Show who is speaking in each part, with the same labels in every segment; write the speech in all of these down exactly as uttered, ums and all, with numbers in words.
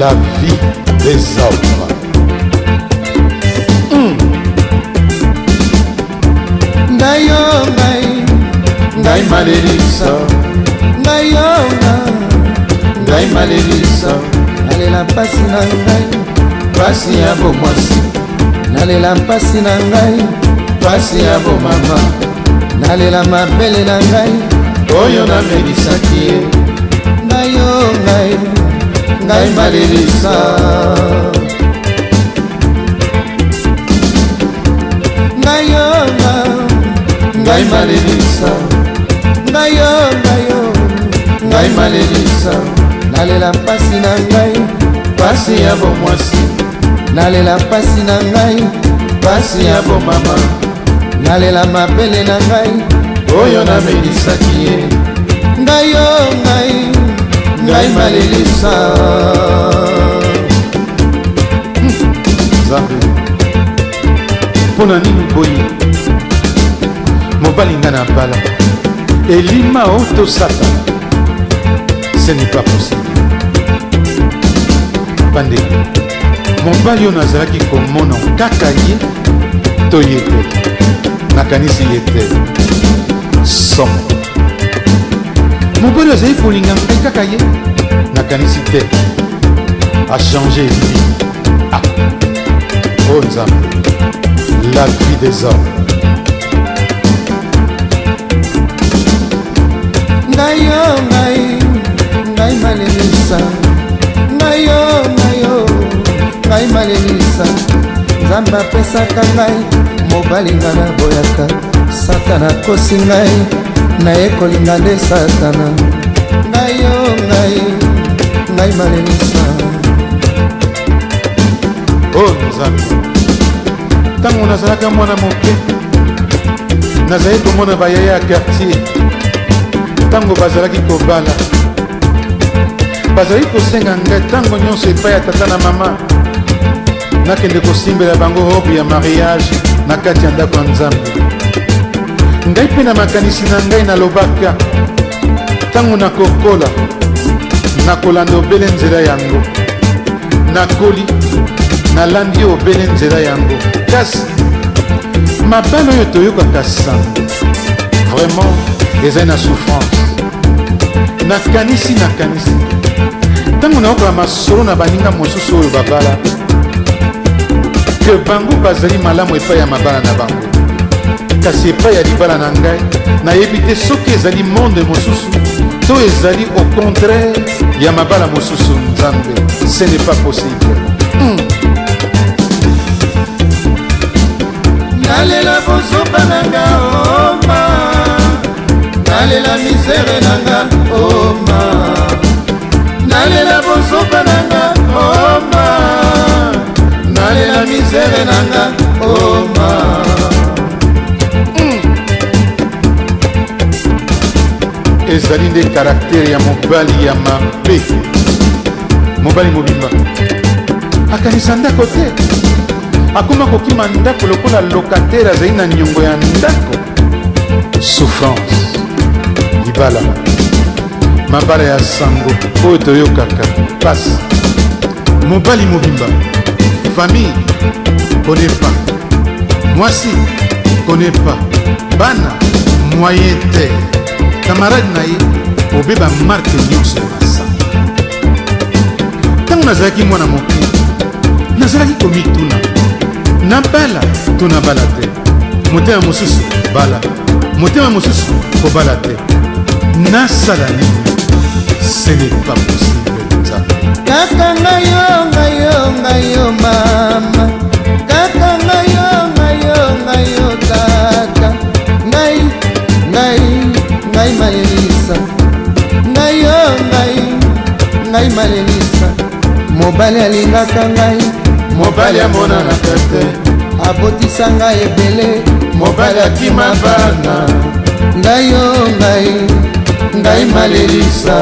Speaker 1: la vie des hommes. Mm.
Speaker 2: Ngai yo ngai,
Speaker 1: ngai malelisa,
Speaker 2: ngai yo
Speaker 1: ngai malelisa,
Speaker 2: nalela mpasi na ngai,
Speaker 1: pasi ya bomwasi,
Speaker 2: nalela mpasi na ngai,
Speaker 1: pasi ya bomama,
Speaker 2: nalela mabele na ngai,
Speaker 1: oyo namelisaki ye.
Speaker 2: ngai yo ngai, ngai malelisa, ngai yo
Speaker 1: ngai malelisa,
Speaker 2: ngai yo ngai yo
Speaker 1: ngai malelisa,
Speaker 2: nalela mpasi na ngai,
Speaker 1: pasi ya bomwasi,
Speaker 2: nalela mpasi na ngai,
Speaker 1: pasi ya bomama,
Speaker 2: nalela mabele na ngai,
Speaker 1: oyo namelisaki ye.
Speaker 2: ngai yo ngai, ngai malelisa.
Speaker 1: Nzambe mpona nini boyi mobali nga na bala elima o to satana? Ce n'est pas possible. Bande mobali oyo nazalaki komona kaka ye to ye te, nakanisi ye te somo. Mobali azali kolinga ngai kaka ye, nakanisi te achange vie. Ah, oh Nzambe, la vie des hommes.
Speaker 2: Ngai yo ngai, ngai malelisa, ngai yo ngai yo, ngai malelisa. Nzambe apesaka ngai mobali nga na boyaka, satana akosi ngai, naye kolinga nde satana. Ngai yo ngai, ngai malelisa.
Speaker 1: Oh Nzambe, ntango nazalaka mwana moke nazali komona bayaya ya quartier, ntango bazalaki kobala bazali kosenga ngai ntango nyonso epai ya tata na mama nakende kosimbela bango robe ya mariage na kati ya ndako ya Nzambe. Ngai mpe na makanisi na ngai nalobaka ntango nakokola nakolanda obele nzela yango, nakoli nalandi obele nzela yango. Kasi mabala oyo toyokaka sango vraiment ezali na souffrance. Nakanisi nakanisi ntango nayokola masolo na baninga mosusu oyo babala ke bango bazali malamu epai ya mabala na bango, kasi epai ya libala na ngai nayebi te soki ezali monde mosusu to ezali au contraire ya mabala mosusu. Nzambe, ce n'est pas possible. mm.
Speaker 2: Nalela bozoba nanga oma, nalela misere nanga oma, nalela bozoba nanga oma, nalela misere nanga oma.
Speaker 1: mm. ezali nde karaktere ya mobali ya mabe, mobali mobimba akanisa ndako te, akoma kokima ndako lokola lokatere azali na niongo ya ndako. Souffrance, libala mabala ya sango oyo toyokaka pasi. Mobali mobimba, famille connaît pas, mwasi connaît pas, bana moyen te, camarade na ye obeba marke nyonso ya masanga. Ntango nazalaki mwana moke nazalaki komituna nabala to nabala te, motema mosusu bala, motema mosusu kobala te, nasala nini? Ce n'est pas possible.
Speaker 2: Kaka ngai yo ngai yo ngai yo mama, kaka ngai yo ngai yo ngai yo tata, ngai ngai ngai malelisa, ngai yo ngai ngai malelisa. Mobali alingaka ngai,
Speaker 1: mobali amonanaka te,
Speaker 2: abotisa ngai ebele,
Speaker 1: mobali akima bana.
Speaker 2: Ngai yo ngai ngai malelisa.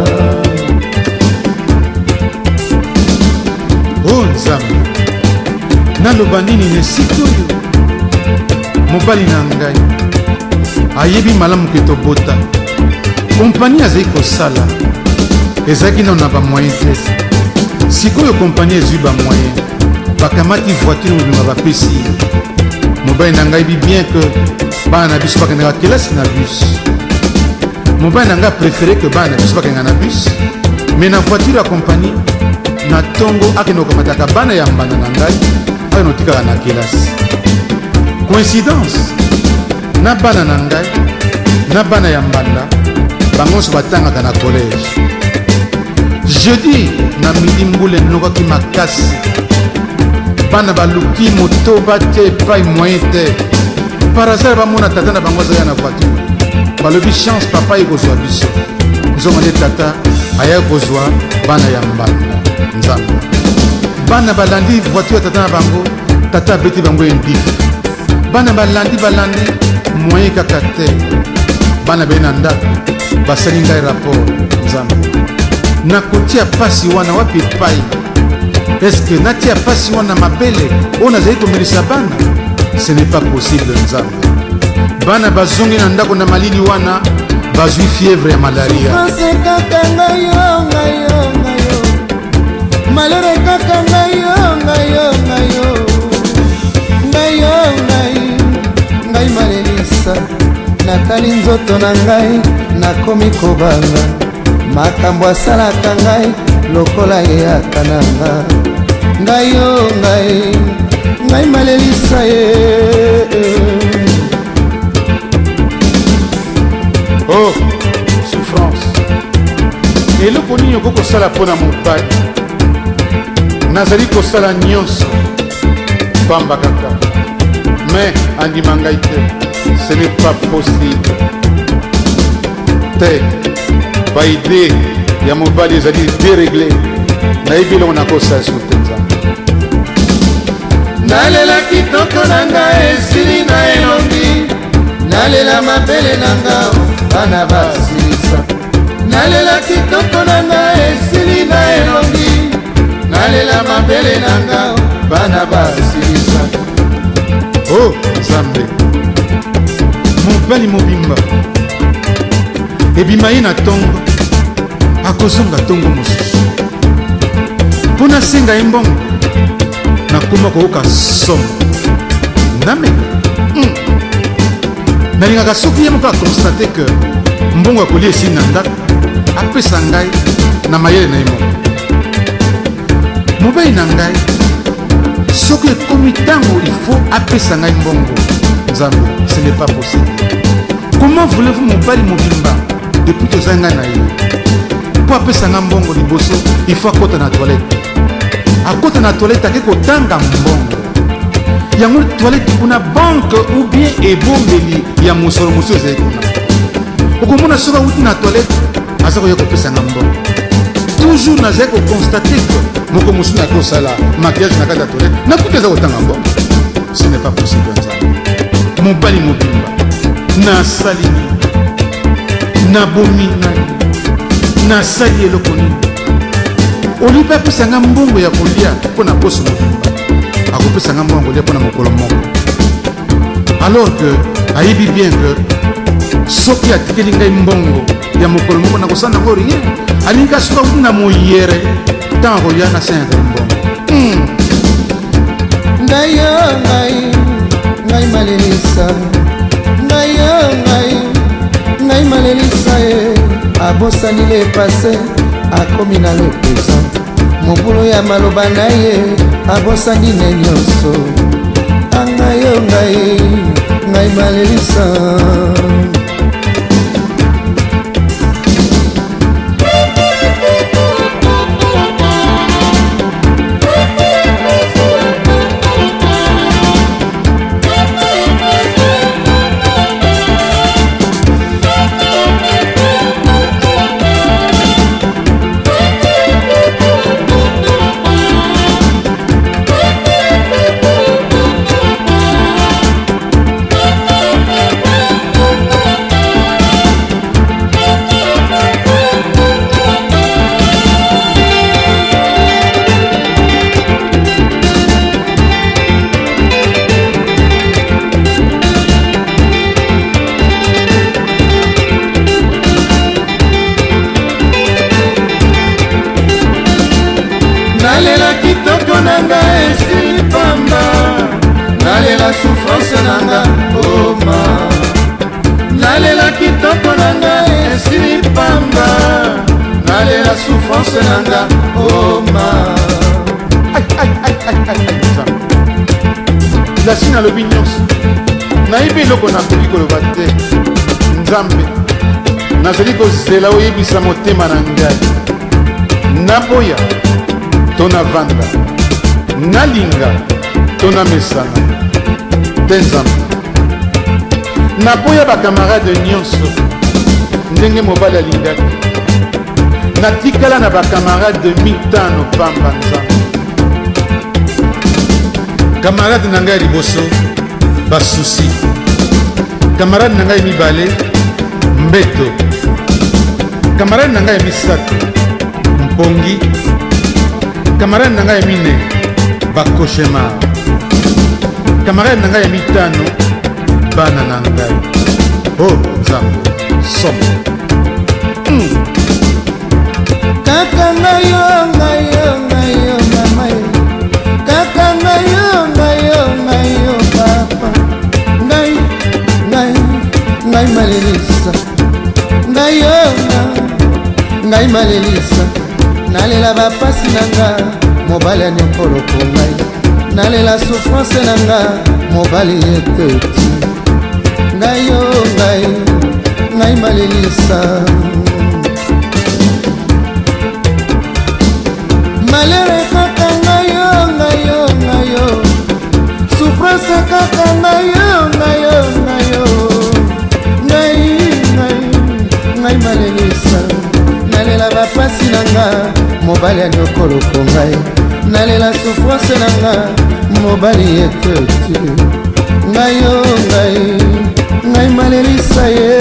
Speaker 1: Oh Nzambe, naloba nini na esika oyo mobali na ngai ayebi malamu ke tobota, kompani azali kosala ezalaki nano na bamoyen te, sikoyo kompani ezwi bamoyen bakamati voiture mobima bapesi mobali na ngai bi bien que bana na biso bakendaka kelasi na bus mobali na ngai préféré que bana na biso bakendaka na bus mais na voiture ya kompani na ntongo akende kokamataka bana ya mbanda na ngai akende otikaka na kelasi coïncidence na bana na ngai na bana ya mbanda bango nyonso batangaka na collège jeudi na midi mbula enokaki makasi bana baluki motoba te epai moyen te par hasard bamona tata na bango azalaka na voiture balobi chance papa ye kozwa biso nzongo nde tata ayaki kozwa bana ya mbanda nzambe bana balandi voiture ya tata na bango tata abeti bango endif bana balandi balandi moyen kaka te bana beye na ndako basali ngai rapport nzambe nakotia pasi wana wapi epai eske natia pasi wana mabele oyo nazali komelisa bana ce n'est pas possible nzambe bana bazongi na ndako na malili wana bazwi fièvre ya malaria
Speaker 2: kaka ngai yo ngai yo ngai yo malere kaka ngai yo ngai yo ngai yo ngai yo ngai ngai malelisa natali nzoto na ngai nakomi kobanga makambo asalaka ngai lokola yeyaka na nga ngai yo ngai ngai malelisa ye
Speaker 1: oh souffrance eloko nini okoki kosala mpo na mobali nazali kosala nyonso pamba kaka mais andima ngai te ce n'est pas possible te baide ya mobali ezali déréglé nayebi elongo nakosala so te nzambe
Speaker 2: nalela kitoko na ngai esili na elongi nalela mabele na nga bana basilisa nalela kitoko na ngai esili na elongi nalela mabele na nga bana basilisa
Speaker 1: oh nzambe mobali mobimba ebima ye na ntongo akozonga ntongo mosusu mpo nasenga ye mbongo nakoma koyoka somo nameka mm. nalingaka soki ye moko akonstate ke mbongo akolia esili na ndako apesa ngai na mayele na ye moko mobali na ngai soki ekomi ntango ifo apesa ngai mbongo nzambe ce n'est pas possible comment voulez-vous mobali mobimba depuis tozali ngai na ye mpo apesa ngai mbongo liboso ifo akota na toilette akota na toilette ake kotanga mbongo yango toilette kuna banke ou bien ebombeli ya mosolo mosusu ezali kuna okomona soki awuti na toilette aza koya kopesa ngai mbongo toujours nazali kokonstate ke moko mosusu naki kosala maquillage na kati ya toilette nakuti aza kotanga mbongo ce n'est pas possible nzambe mobali mobimba nasali nini nabomi nani nasali eloko nini olipe apesanga mbongo ya kolia mpo na poso mobimba akopesanga mbongo ya kolia mpo na mokolo moko alors que ayebi bien que soki atikeli ngai mbongo ya mokolo moko nakosala nango rien alingi soki akuti na moyere ntango akolia nasenga mbongo
Speaker 2: ngai yo ngai ngai malelisa ngai yo ngai ngai malelisa ye abosani le passé akomi na le présent mobulu ya maloba na ye abosani ne nyonso angai yo ngai ngai malelisa nalela souffrance nanga oma nalela kitoko nanga esili pamba nalela souffrance nanga oma
Speaker 1: lasi nalobi nyonso nayebi eloko nakoki koloba te nzambe nazali kozela oyebisa motema na ngai naboya to navanda nalinga to namesana te nzambe naboya bakamarade nyonso ndenge mobali alingaki natikala na bakamarade mitano pamba nzambe kamarade na ngai ya liboso basusi kamarade na ngai ya mibale mbeto kamarade na ngai ya misato mpongi kamarade na ngai ya mine bakoshemar kamarade na ngai ya mitano bana na ngai o oh, nzambe somo mm.
Speaker 2: kaka ngayo ngayo ngayo mama kaka ngayo ngayo ngayo papa ngai ngai ngai malelisa ngayo ngai malelisa nalela bapasi nanga mobali anyokoloko ngai nalela souffrance nanga mobali yeteti ngayo ngai ngai malelisa malere kaka ngayo ngayo ngayo souffrance kaka ngayo ngayo ngayo ngai ngai ngai malelisa nalela bapasi nanga mobali anyokoloko ngai nalela souffrance nanga mobali yeteti ngayo ngai ngai malelisa ye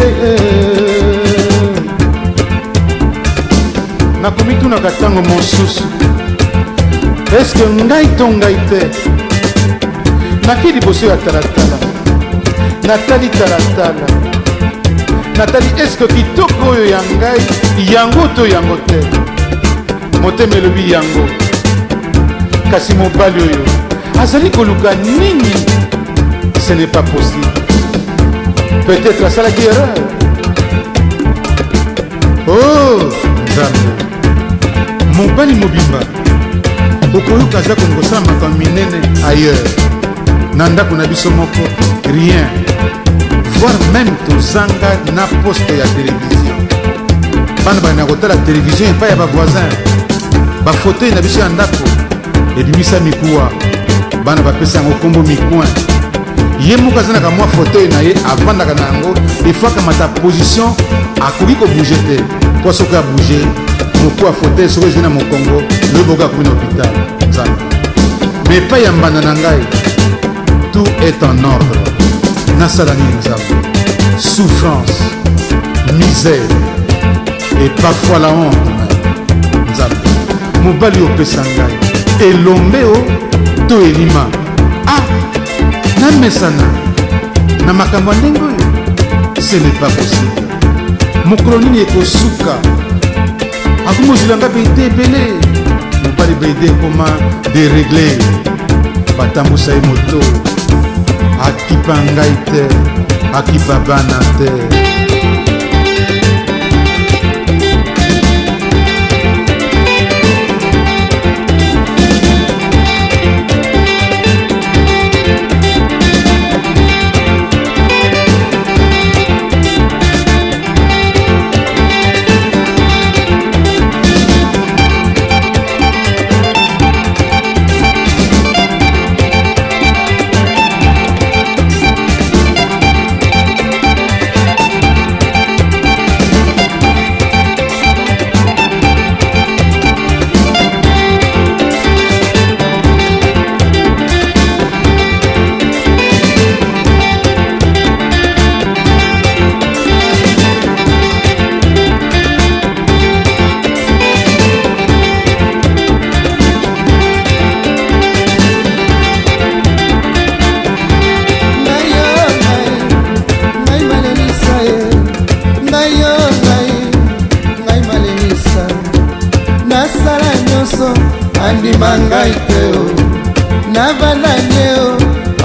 Speaker 1: nakomitunaka ntango mosusu eske ngai to ngai te naki liboso ya talatala natali talatala natali eske kitoko oyo ya ngai yango to yango te motema elobi yango kasi mobali oyo azali koluka nini ce n'est pas possible peut-être asalaki erreur oh nzambe mobali mobimba okoyoka aza kolinga kosala makambo minene ailleurs na ndako na biso moko rien voire même tozanga na poste ya télévision bana bana kotala télévision epai ya bavoisin bafauteuil na biso ya ndako ebimisa mikuwa bana bapesa yango kombo mikoin ye moko azanaka mwa fauteuil na ye avandaka na yango efo akamata position akoki kobouge te mpo soki abouge moku ya fauteuil soki ezwi na mokongo loyeboka akomi na hôpital nzambe me epai ya mbanda na ngai tout est en ordre nasala nini nzambe souffrance misère et parfois la honte nzambe mobali opesa ngai elombe o to elima ah namesana na makambo ya ndenge oyo ce n'est pas possible mokolo nini ekosuka akomozulanga beide ebele mobali beide ekoma deregle batambusa ye moto akipa ngai te akipa bana te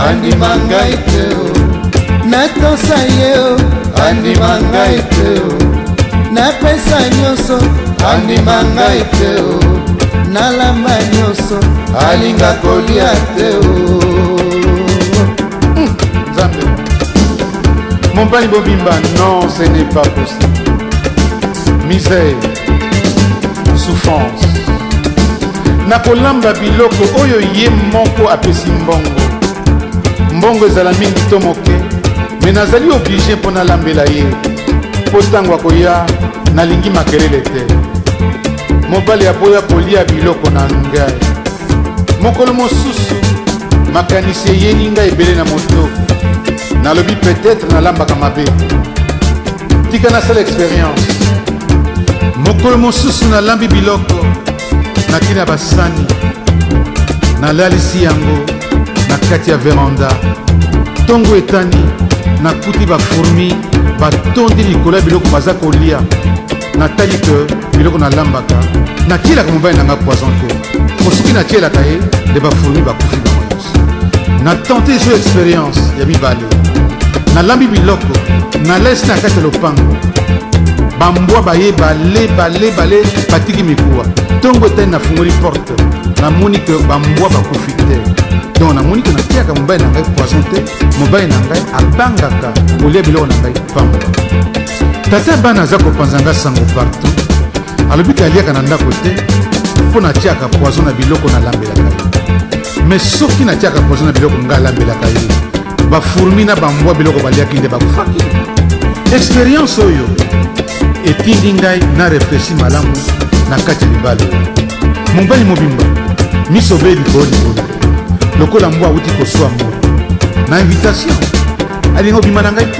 Speaker 2: andima ngai te o natosa ye o andima ngai te o napesa nyonso andima ngai te o nalamba nyonso alinga kolia te o
Speaker 1: Nzambe Mobali Bobimba, non, ce n'est pas possible. Misère, souffrance. Nakolamba biloko oyo ye moko apesi mbongo. Mbongo ezala mingi to moke, mais nazali obligé mpo nalambela ye. Po ntango akoya nalingi makelele te. Mobali aboya kolia biloko na ngai. Mokolo mosusu makanisi eyeni ngai ebele na moto. Nalobi peut-être nalambaka mabe. Tika nasala expérience. Mokolo mosusu nalambi biloko nakini na basani nalalisi yango na kati ya veranda. Ntongo etani nakuti bafourmi batondi likolo ya biloko baza kolia. Natali ke biloko nalambaka natielaka mobali nanga poison te. Mosuki natielaka ye de bafourmi bakufi bango nyonso. Natente so expérience ya mibale. Nalambi biloko nalesi na kati ya lopango. Bambwa baye bale bale bale batiki mikuwa. Tongo etani nafungoli porte namoni ke bambwa bakufi te. Donc namoni ke natiaka mobali na ngai poison te. Mobali na ngai abangaka kolia biloko na ngai pamba. Tata bana aza kopanza nga sango partout. Alobi ke aliaka na ndako te mpo natiaka poison na biloko nalambelaka ye. Mais soki natiaka poison na biloko nga alambelaka ye, bafourmi na bambwa biloko baliaki nde bakufaki. Expérience oyo etindi ngai na refleshi malamu na kati ya libala oyo. Mobali Mobimba miso be likolo likolo lokola mbwa awuti koswa mo na invitation alinga obima na ngai te.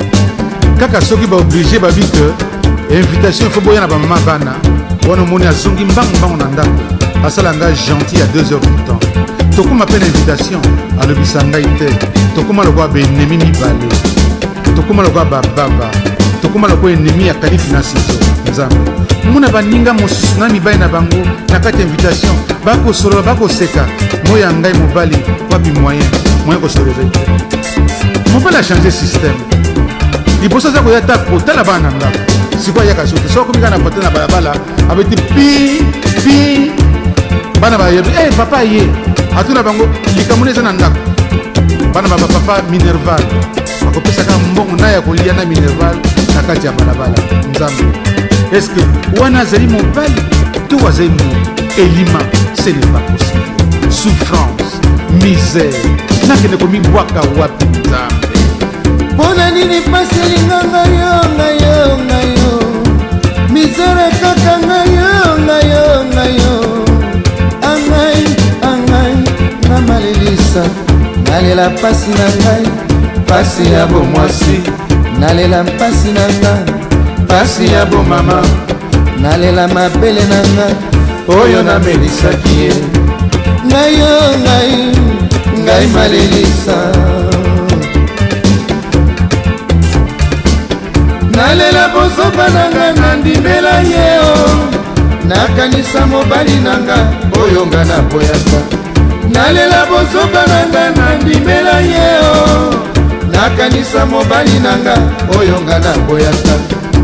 Speaker 1: Kaka soki baoblige babi ke invitation fo boya na bamama bana wana omoni azongi mbangombango na ndako asala ngai gentil ya deux heures du temps. Tokoma mpe na invitation alobisa ngai te. Tokoma lokola baennemi mibale, tokoma lokola bababa, tokoma lokola ennemi ya kalifi na sizo. Nzambe mona baninga mosusu na mibali na bango na kati ya invitation bakosolola bakoseka moya ngai mobali wapi moyen moyen kosolola ezali te. Mobali a changé système. Liboso aza koya ta kotala bana na ndako sikoyo ayaka so te soko komika na kote na balabala abeti pi pi bana bayebi eh papa ye atuna bango likambo eza na ndako. Bana baba papa Minerval bakopesaka mbongo na ya kolia na Minerval na kati ya balabala. Nzambe est-ce que wana azali mobali to azali mo elima? Ce n'est pas possible. Souffrance, misère nakende komibwaka wapi? Nzambe
Speaker 2: mpona nini pasi elinga ngayo ngayo ngayo misere kaka ngayo ngayo ngayo angai angai nga malelisa nalela pasi na ngai pasi ya bomwasi nalela mpasi na ngai pasi ya bomama nalela mabele na ngai oyo namelisaki ye ngayo ngai ngai malelisa nalela bozoba nanga nandimela ye o nakanisa mobali nanga oyo nga naboyaka nalela bozoba nanga nandimela ye o nakanisa mobali nanga oyo nga naboyaka.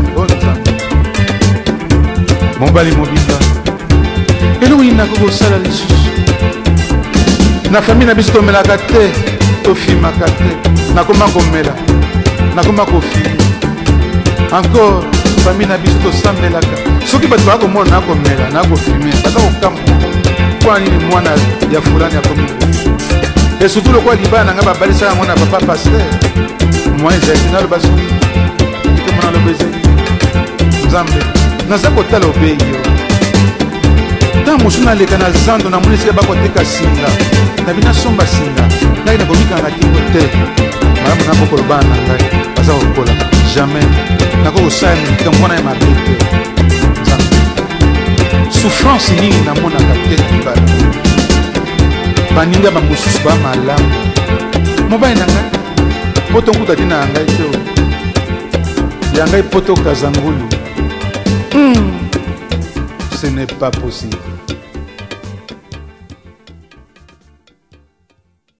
Speaker 1: Mobali Mobimba eloko nako kosala lisusu na famille na biso tomelaka te tofimaka te nakoma komela nakoma kofima encore famille na biso tosambelaka soki bato bakomona nakomela nakofime baza kokamwa mpo nini mwana ya fulani akomi e surtout lokola libala na ngai babalisaka yango na papa paster mwa ezali naloba soki ikomona aloba ezali Nzambe naza kotala obei yo ntango mosu naleka na zando namoni esika bakoteka singa nabi nasomba singa ngai nakomikanga na kingo te malamu nakokolobana na ngai baza kokola jamais nakokosala likambo wana ya mabe te. Nzambe souffrance nini namonaka te na libala baninga bamosusu bamalamu mobali na ngai poto nkuta tina ya ngai te ya ngai poto kazangulu. Hmm. Ce n'est pas possible.